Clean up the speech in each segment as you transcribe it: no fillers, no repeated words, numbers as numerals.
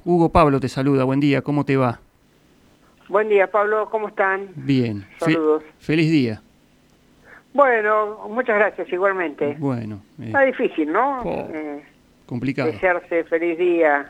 Hugo Pablo te saluda, buen día, ¿cómo te va? Buen día, Pablo, ¿cómo están? Bien. Saludos. Feliz día. Bueno, muchas gracias, igualmente. Bueno. Está difícil, ¿no? Complicado. Desearse feliz día.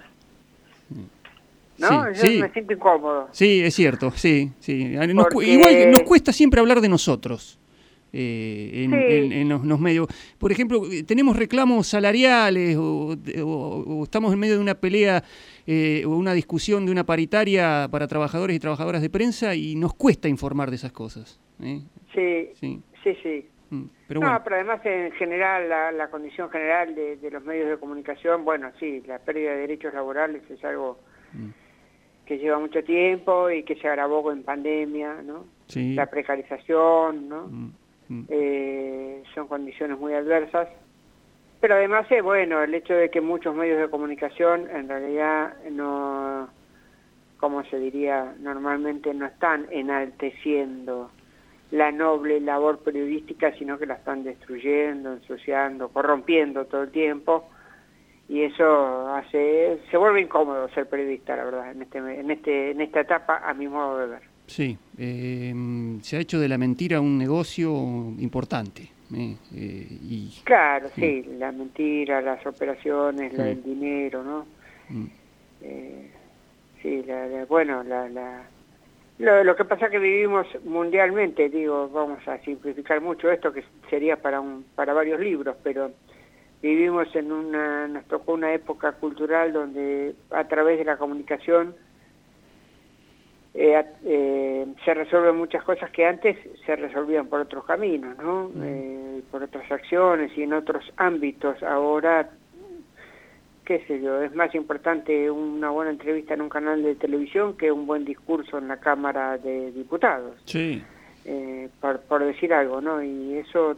¿No? Sí, Yo me siento incómodo. Sí, es cierto, sí. Porque... Igual nos cuesta siempre hablar de nosotros. Sí. En los medios. Por ejemplo, tenemos reclamos salariales o estamos en medio de una pelea o una discusión de una paritaria para trabajadores y trabajadoras de prensa y nos cuesta informar de esas cosas. Sí. Pero bueno. No, pero además en general, la condición general de los medios de comunicación, bueno, sí, la pérdida de derechos laborales es algo que lleva mucho tiempo y que se agravó en pandemia, ¿no? Sí. La precarización, ¿no? Son condiciones muy adversas, pero además bueno, el hecho de que muchos medios de comunicación en realidad no, como se diría normalmente, no están enalteciendo la noble labor periodística, sino que la están destruyendo, ensuciando, corrompiendo todo el tiempo, y eso se vuelve incómodo ser periodista, la verdad, en esta etapa, a mi modo de ver. Sí, se ha hecho de la mentira un negocio importante. Claro, sí, la mentira, las operaciones, el dinero, ¿no? Sí, lo que pasa es que vivimos mundialmente, digo, vamos a simplificar mucho esto, que sería para varios libros, pero vivimos nos tocó una época cultural donde a través de la comunicación se resuelven muchas cosas que antes se resolvían por otros caminos, ¿no? Por otras acciones y en otros ámbitos. Ahora, qué sé yo, es más importante una buena entrevista en un canal de televisión que un buen discurso en la Cámara de Diputados. Sí. Por decir algo, ¿no? Y eso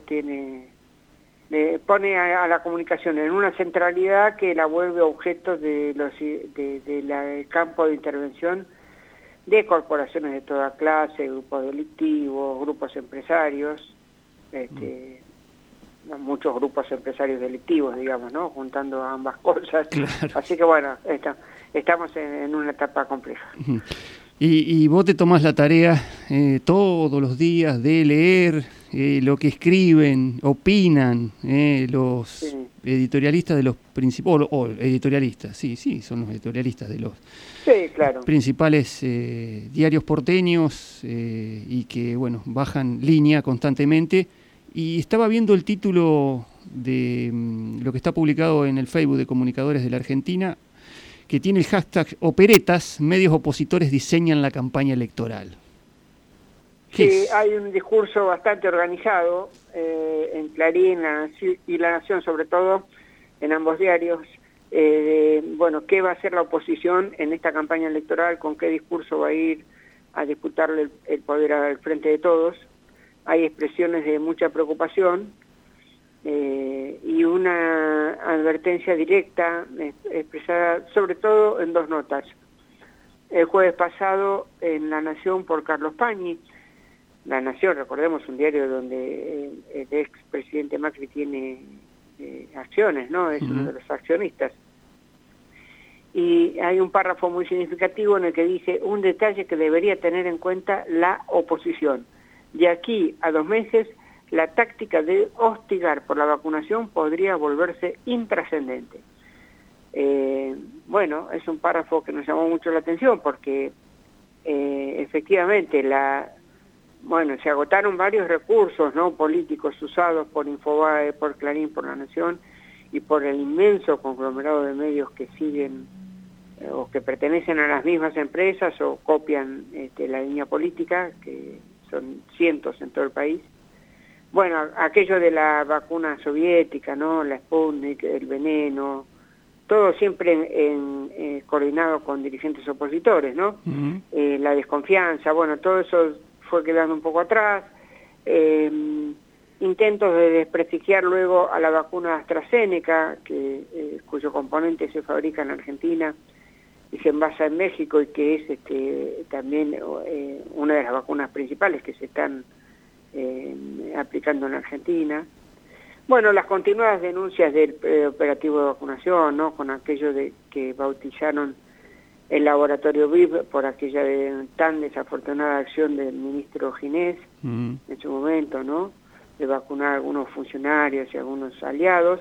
pone a la comunicación en una centralidad que la vuelve objeto del campo de intervención de corporaciones de toda clase, grupos delictivos, grupos empresarios, muchos grupos empresarios delictivos, digamos, ¿no? Juntando ambas cosas. Claro. Así que bueno, estamos en una etapa compleja. Y vos te tomás la tarea todos los días de leer lo que escriben, opinan los editorialistas de los principales, o editorialistas, sí, son los editorialistas de los principales diarios porteños y que, bueno, bajan línea constantemente. Y estaba viendo el título de lo que está publicado en el Facebook de Comunicadores de la Argentina, que tiene el hashtag Operetas, medios opositores diseñan la campaña electoral. Sí, hay un discurso bastante organizado en Clarín y La Nación, sobre todo, en ambos diarios, bueno, qué va a hacer la oposición en esta campaña electoral, con qué discurso va a ir a disputarle el poder al frente de todos. Hay expresiones de mucha preocupación y una advertencia directa expresada sobre todo en dos notas. El jueves pasado en La Nación por Carlos Pañi. La Nación, recordemos, un diario donde el expresidente Macri tiene acciones, ¿no? Es uno de los accionistas. Y hay un párrafo muy significativo en el que dice un detalle que debería tener en cuenta la oposición. De aquí a 2 meses, la táctica de hostigar por la vacunación podría volverse intrascendente. Bueno, es un párrafo que nos llamó mucho la atención porque efectivamente se agotaron varios recursos, ¿no?, políticos usados por Infobae, por Clarín, por La Nación y por el inmenso conglomerado de medios que siguen o que pertenecen a las mismas empresas o copian la línea política, que son cientos en todo el país. Bueno, aquello de la vacuna soviética, ¿no?, la Sputnik, el veneno, todo siempre coordinado con dirigentes opositores, ¿no? La desconfianza, bueno, todo eso fue quedando un poco atrás. Intentos de desprestigiar luego a la vacuna AstraZeneca, cuyo componente se fabrica en Argentina y se envasa en México, y que es también una de las vacunas principales que se están aplicando en Argentina. Bueno, las continuadas denuncias del operativo de vacunación, ¿no?, con aquello de que bautizaron el laboratorio VIP por aquella tan desafortunada acción del ministro Ginés en su momento, ¿no?, de vacunar a algunos funcionarios y a algunos aliados.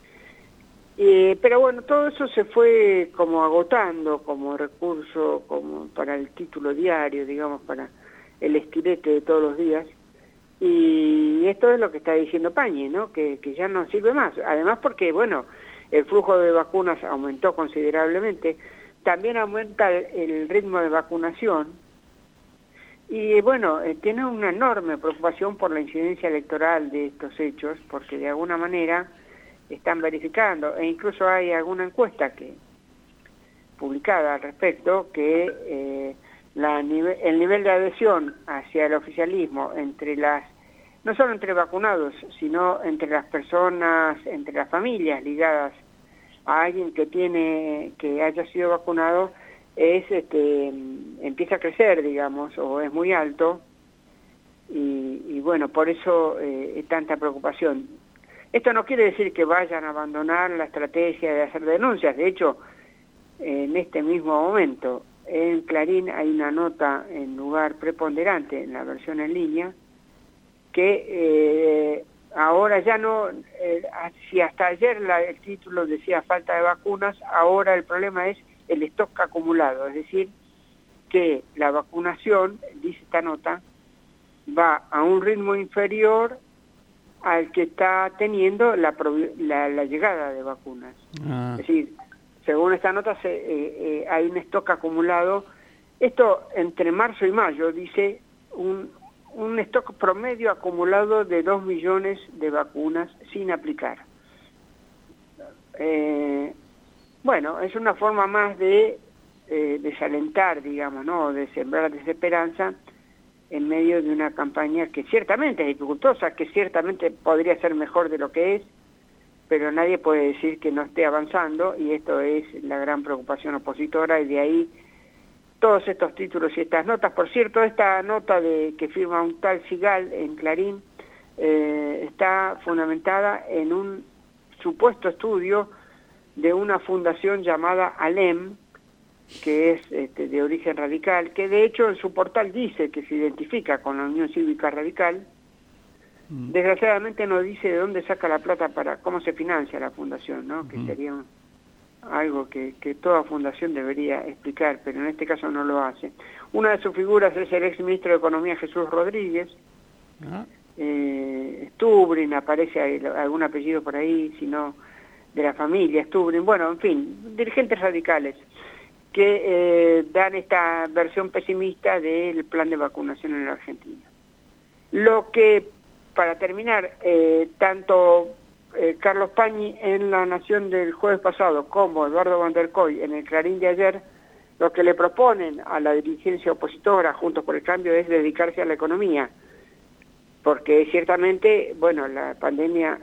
Pero bueno, todo eso se fue como agotando como recurso, como para el título diario, digamos, para el estilete de todos los días. Y esto es lo que está diciendo Pañi, ¿no?, que ya no sirve más. Además porque, bueno, el flujo de vacunas aumentó considerablemente, también aumenta el ritmo de vacunación, y bueno, tiene una enorme preocupación por la incidencia electoral de estos hechos, porque de alguna manera están verificando, e incluso hay alguna encuesta que publicada al respecto, que el nivel de adhesión hacia el oficialismo no solo entre vacunados, sino entre las personas, entre las familias ligadas a alguien que haya sido vacunado, empieza a crecer, digamos, o es muy alto, y bueno, por eso hay tanta preocupación. Esto no quiere decir que vayan a abandonar la estrategia de hacer denuncias. De hecho, en este mismo momento, en Clarín hay una nota en lugar preponderante, en la versión en línea, que ahora ya no, si hasta ayer el título decía falta de vacunas, ahora el problema es el stock acumulado, es decir, que la vacunación, dice esta nota, va a un ritmo inferior al que está teniendo la llegada de vacunas. Es decir, según esta nota hay un stock acumulado. Esto entre marzo y mayo dice un stock promedio acumulado de 2 millones de vacunas sin aplicar. Bueno, es una forma más de desalentar, digamos, ¿no?, de sembrar desesperanza en medio de una campaña que ciertamente es dificultosa, que ciertamente podría ser mejor de lo que es, pero nadie puede decir que no esté avanzando, y esto es la gran preocupación opositora, y de ahí todos estos títulos y estas notas. Por cierto, esta nota que firma un tal Sigal en Clarín está fundamentada en un supuesto estudio de una fundación llamada ALEM, que es de origen radical, que de hecho en su portal dice que se identifica con la Unión Cívica Radical. Desgraciadamente no dice de dónde saca la plata para cómo se financia la fundación, ¿no?, que sería algo que toda fundación debería explicar, pero en este caso no lo hace. Una de sus figuras es el ex ministro de Economía Jesús Rodríguez. Stubrin, aparece algún apellido por ahí, sino de la familia Stubrin, bueno, en fin, dirigentes radicales que dan esta versión pesimista del plan de vacunación en la Argentina. Lo que, para terminar, tanto Carlos Pañi en La Nación del jueves pasado como Eduardo Van der Koy en el Clarín de ayer, lo que le proponen a la dirigencia opositora Juntos por el Cambio es dedicarse a la economía, porque ciertamente, bueno, la pandemia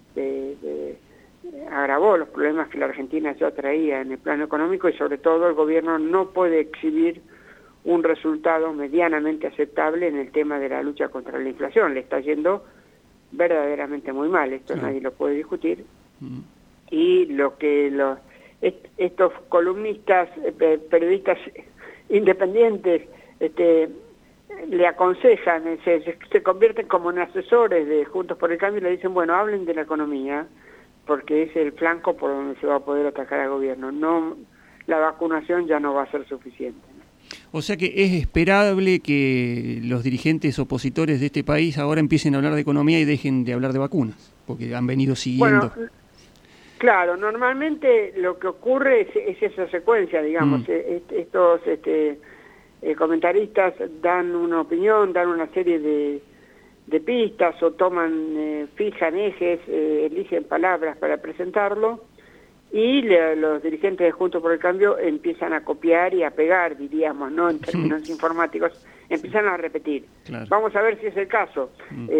agravó los problemas que la Argentina ya traía en el plano económico, y sobre todo el gobierno no puede exhibir un resultado medianamente aceptable en el tema de la lucha contra la inflación. Le está yendo verdaderamente muy mal, esto nadie lo puede discutir. Y lo que estos columnistas, periodistas independientes, le aconsejan, se convierten como en asesores de Juntos por el Cambio, y le dicen, bueno, hablen de la economía, porque es el flanco por donde se va a poder atacar al gobierno. No, la vacunación ya no va a ser suficiente. O sea que es esperable que los dirigentes opositores de este país ahora empiecen a hablar de economía y dejen de hablar de vacunas, porque han venido siguiendo. Bueno, claro, normalmente lo que ocurre es esa secuencia, digamos. Estos comentaristas dan una opinión, dan una serie de pistas, o fijan ejes, eligen palabras para presentarlo, y los dirigentes de Juntos por el Cambio empiezan a copiar y a pegar, diríamos, no en términos informáticos, empiezan a repetir. Claro. Vamos a ver si es el caso.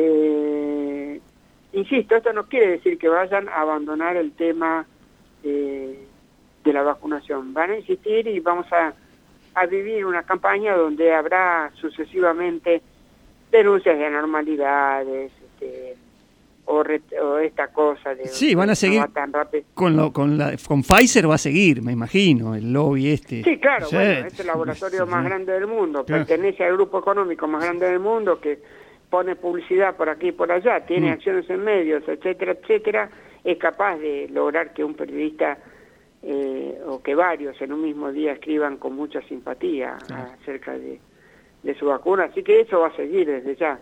Insisto, esto no quiere decir que vayan a abandonar el tema de la vacunación. Van a insistir, y vamos a vivir una campaña donde habrá sucesivamente denuncias de anormalidades, o esta cosa de... Sí, van a seguir, no va tan rápido. Con Pfizer va a seguir, me imagino, el lobby este. Sí, claro, bueno, es el laboratorio más grande del mundo, pertenece al grupo económico más grande del mundo, que pone publicidad por aquí y por allá, tiene acciones en medios, etcétera, etcétera, es capaz de lograr que un periodista o que varios en un mismo día escriban con mucha simpatía acerca de su vacuna, así que eso va a seguir desde ya.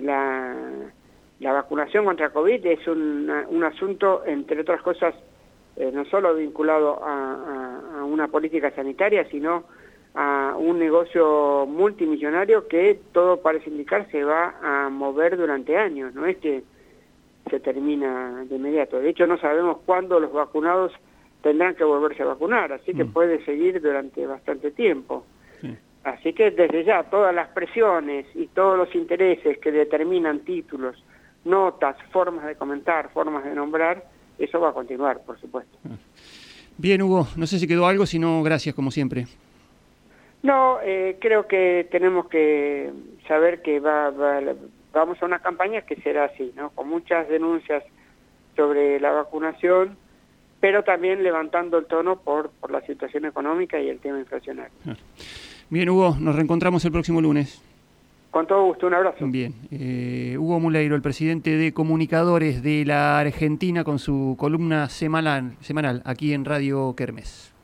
La vacunación contra COVID es un asunto, entre otras cosas, no solo vinculado a una política sanitaria, sino a un negocio multimillonario que todo parece indicar se va a mover durante años, no es que se termina de inmediato. De hecho, no sabemos cuándo los vacunados tendrán que volverse a vacunar, así que puede seguir durante bastante tiempo. Así que desde ya todas las presiones y todos los intereses que determinan títulos, notas, formas de comentar, formas de nombrar, eso va a continuar, por supuesto. Bien, Hugo, no sé si quedó algo, si no, gracias como siempre. No, creo que tenemos que saber que vamos a una campaña que será así, ¿no? Con muchas denuncias sobre la vacunación, pero también levantando el tono por la situación económica y el tema inflacionario. Bien, Hugo, nos reencontramos el próximo lunes. Con todo gusto, un abrazo. Bien, Hugo Muleiro, el presidente de Comunicadores de la Argentina, con su columna semanal aquí en Radio Kermés.